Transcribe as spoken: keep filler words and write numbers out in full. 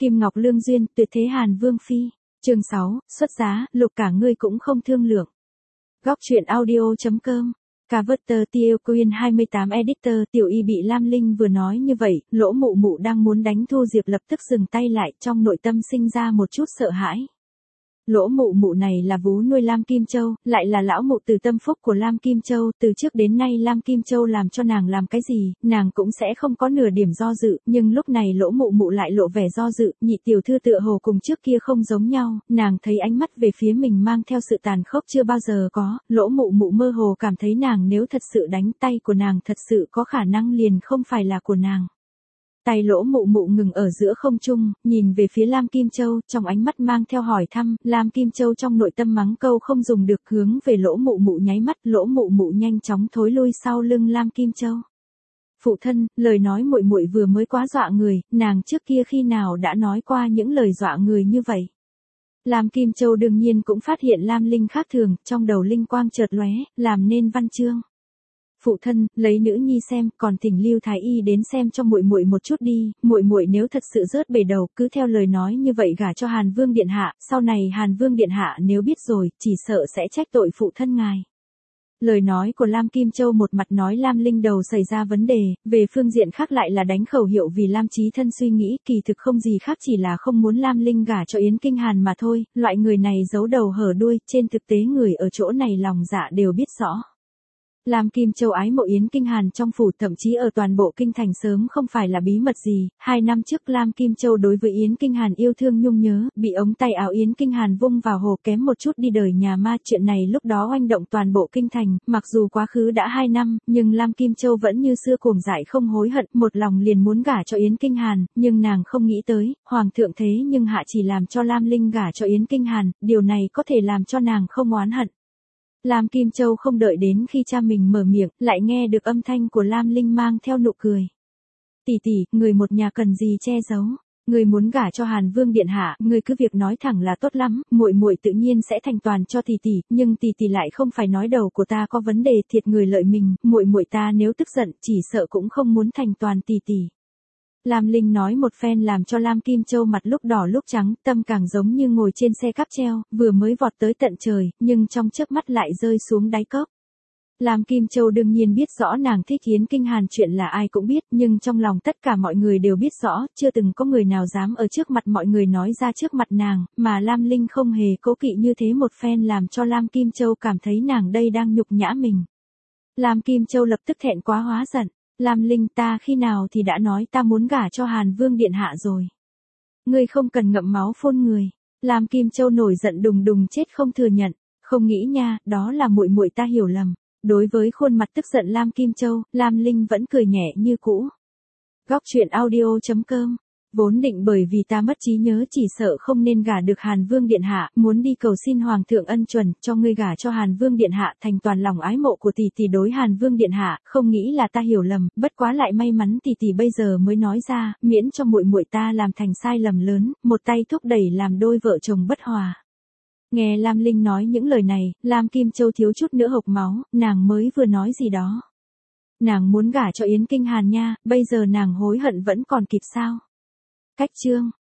Kim Ngọc Lương duyên, tuyệt thế Hàn Vương phi. Chương sáu, xuất giá, lục cả ngươi cũng không thương lượng. Góc truyện audio.com. Cover Tiêu Quyên hai mươi tám Editor. Tiểu Y bị Lam Linh vừa nói như vậy, Lỗ Mụ Mụ đang muốn đánh Thu Diệp lập tức dừng tay lại, trong nội tâm sinh ra một chút sợ hãi. Lỗ Mụ Mụ này là vú nuôi Lam Kim Châu, lại là lão mụ từ tâm phúc của Lam Kim Châu, từ trước đến nay Lam Kim Châu làm cho nàng làm cái gì, nàng cũng sẽ không có nửa điểm do dự, nhưng lúc này Lỗ Mụ Mụ lại lộ vẻ do dự, nhị tiểu thư tựa hồ cùng trước kia không giống nhau, nàng thấy ánh mắt về phía mình mang theo sự tàn khốc chưa bao giờ có, Lỗ Mụ Mụ mơ hồ cảm thấy nàng nếu thật sự đánh tay của nàng thật sự có khả năng liền không phải là của nàng. Tay Lỗ Mụ Mụ ngừng ở giữa không trung, nhìn về phía Lam Kim Châu, trong ánh mắt mang theo hỏi thăm, Lam Kim Châu trong nội tâm mắng câu không dùng được, hướng về Lỗ Mụ Mụ nháy mắt, Lỗ Mụ Mụ nhanh chóng thối lui sau lưng Lam Kim Châu. Phụ thân, lời nói muội muội vừa mới quá dọa người, nàng trước kia khi nào đã nói qua những lời dọa người như vậy. Lam Kim Châu đương nhiên cũng phát hiện Lam Linh khác thường, trong đầu linh quang chợt lóe, làm nên văn chương. Phụ thân, lấy nữ nhi xem, còn thỉnh Lưu Thái Y đến xem cho muội muội một chút đi, muội muội nếu thật sự rớt bể đầu, cứ theo lời nói như vậy gả cho Hàn Vương điện hạ, sau này Hàn Vương điện hạ nếu biết rồi, chỉ sợ sẽ trách tội phụ thân ngài. Lời nói của Lam Kim Châu một mặt nói Lam Linh đầu xảy ra vấn đề, về phương diện khác lại là đánh khẩu hiệu vì Lam Chí Thân suy nghĩ, kỳ thực không gì khác chỉ là không muốn Lam Linh gả cho Yến Kinh Hàn mà thôi, loại người này giấu đầu hở đuôi, trên thực tế người ở chỗ này lòng dạ đều biết rõ. Lam Kim Châu ái mộ Yến Kinh Hàn trong phủ, thậm chí ở toàn bộ kinh thành sớm không phải là bí mật gì, hai năm trước Lam Kim Châu đối với Yến Kinh Hàn yêu thương nhung nhớ, bị ống tay áo Yến Kinh Hàn vung vào hồ kém một chút đi đời nhà ma, chuyện này lúc đó oanh động toàn bộ kinh thành, mặc dù quá khứ đã hai năm, nhưng Lam Kim Châu vẫn như xưa cuồng dại không hối hận, một lòng liền muốn gả cho Yến Kinh Hàn, nhưng nàng không nghĩ tới, Hoàng thượng thế nhưng hạ chỉ làm cho Lam Linh gả cho Yến Kinh Hàn, điều này có thể làm cho nàng không oán hận. Lam Kim Châu không đợi đến khi cha mình mở miệng, lại nghe được âm thanh của Lam Linh mang theo nụ cười. Tỷ tỷ, người một nhà cần gì che giấu, người muốn gả cho Hàn Vương điện hạ, người cứ việc nói thẳng là tốt lắm, muội muội tự nhiên sẽ thành toàn cho tỷ tỷ, nhưng tỷ tỷ lại không phải nói đầu của ta có vấn đề, thiệt người lợi mình, muội muội ta nếu tức giận, chỉ sợ cũng không muốn thành toàn tỷ tỷ. Lam Linh nói một phen làm cho Lam Kim Châu mặt lúc đỏ lúc trắng, tâm càng giống như ngồi trên xe cáp treo, vừa mới vọt tới tận trời, nhưng trong chớp mắt lại rơi xuống đáy cốc. Lam Kim Châu đương nhiên biết rõ nàng thích Yến Kinh Hàn, chuyện là ai cũng biết, nhưng trong lòng tất cả mọi người đều biết rõ, chưa từng có người nào dám ở trước mặt mọi người nói ra trước mặt nàng, mà Lam Linh không hề cố kỵ như thế một phen làm cho Lam Kim Châu cảm thấy nàng đây đang nhục nhã mình. Lam Kim Châu lập tức thẹn quá hóa giận. Lam Linh, ta khi nào thì đã nói ta muốn gả cho Hàn Vương điện hạ rồi. Ngươi không cần ngậm máu phun người. Lam Kim Châu nổi giận đùng đùng chết không thừa nhận, không nghĩ nha, đó là muội muội ta hiểu lầm. Đối với khuôn mặt tức giận Lam Kim Châu, Lam Linh vẫn cười nhẹ như cũ. Góc truyện audio.com. Vốn định bởi vì ta mất trí nhớ chỉ sợ không nên gả được Hàn Vương điện hạ, muốn đi cầu xin Hoàng thượng ân chuẩn, cho ngươi gả cho Hàn Vương điện hạ, thành toàn lòng ái mộ của tỷ tỷ đối Hàn Vương điện hạ, không nghĩ là ta hiểu lầm, bất quá lại may mắn tỷ tỷ bây giờ mới nói ra, miễn cho muội muội ta làm thành sai lầm lớn, một tay thúc đẩy làm đôi vợ chồng bất hòa. Nghe Lam Linh nói những lời này, Lam Kim Châu thiếu chút nữa hộc máu, nàng mới vừa nói gì đó. Nàng muốn gả cho Yến Kinh Hàn nha, bây giờ nàng hối hận vẫn còn kịp sao? Cách chương